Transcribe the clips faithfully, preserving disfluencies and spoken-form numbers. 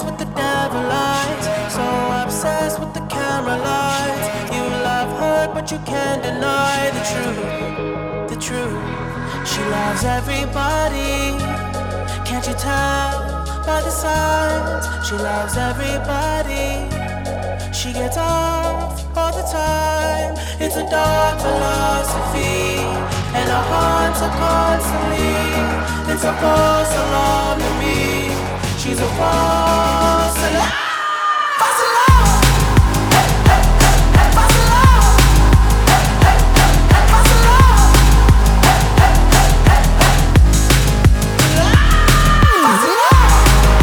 obsessed with the devil lights, so obsessed with the camera lights. You love her, but you can't deny the truth, the truth. She loves everybody, can't you tell by the signs? She loves everybody, she gets off all the time. It's a dark philosophy, and our hearts are constantly. It's a false alarm to me. She's a false alarm. False alarm. False alarm. False alarm. False alarm.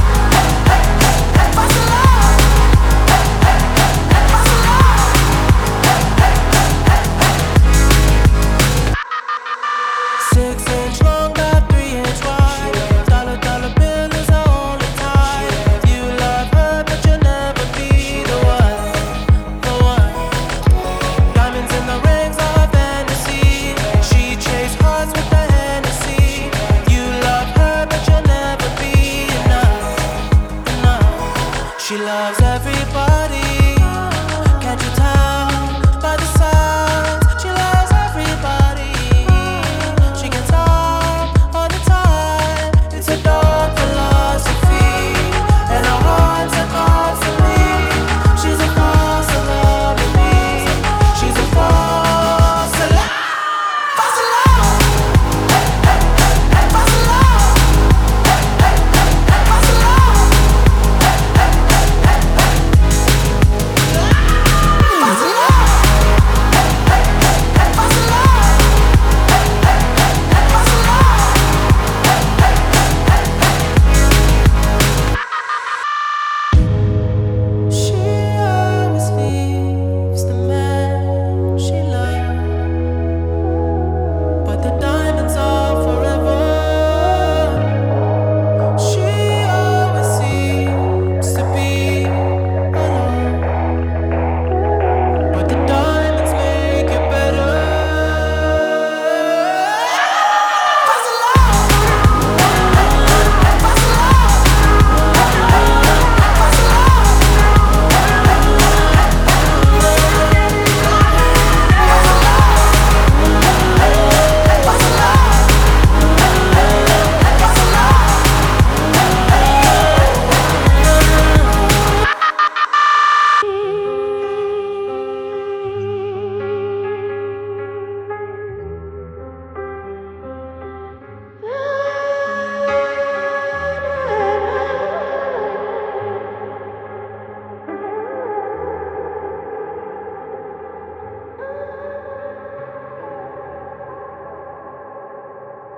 False alarm. False alarm. Six inch long, got three inch wide. Dollar, dollar bill is our only tie. You love her, but you'll never be the one, the one. Diamonds in the rings are her fantasy. She chase hearts with the Hennessy. You love her, but you'll never be enough, enough. She loves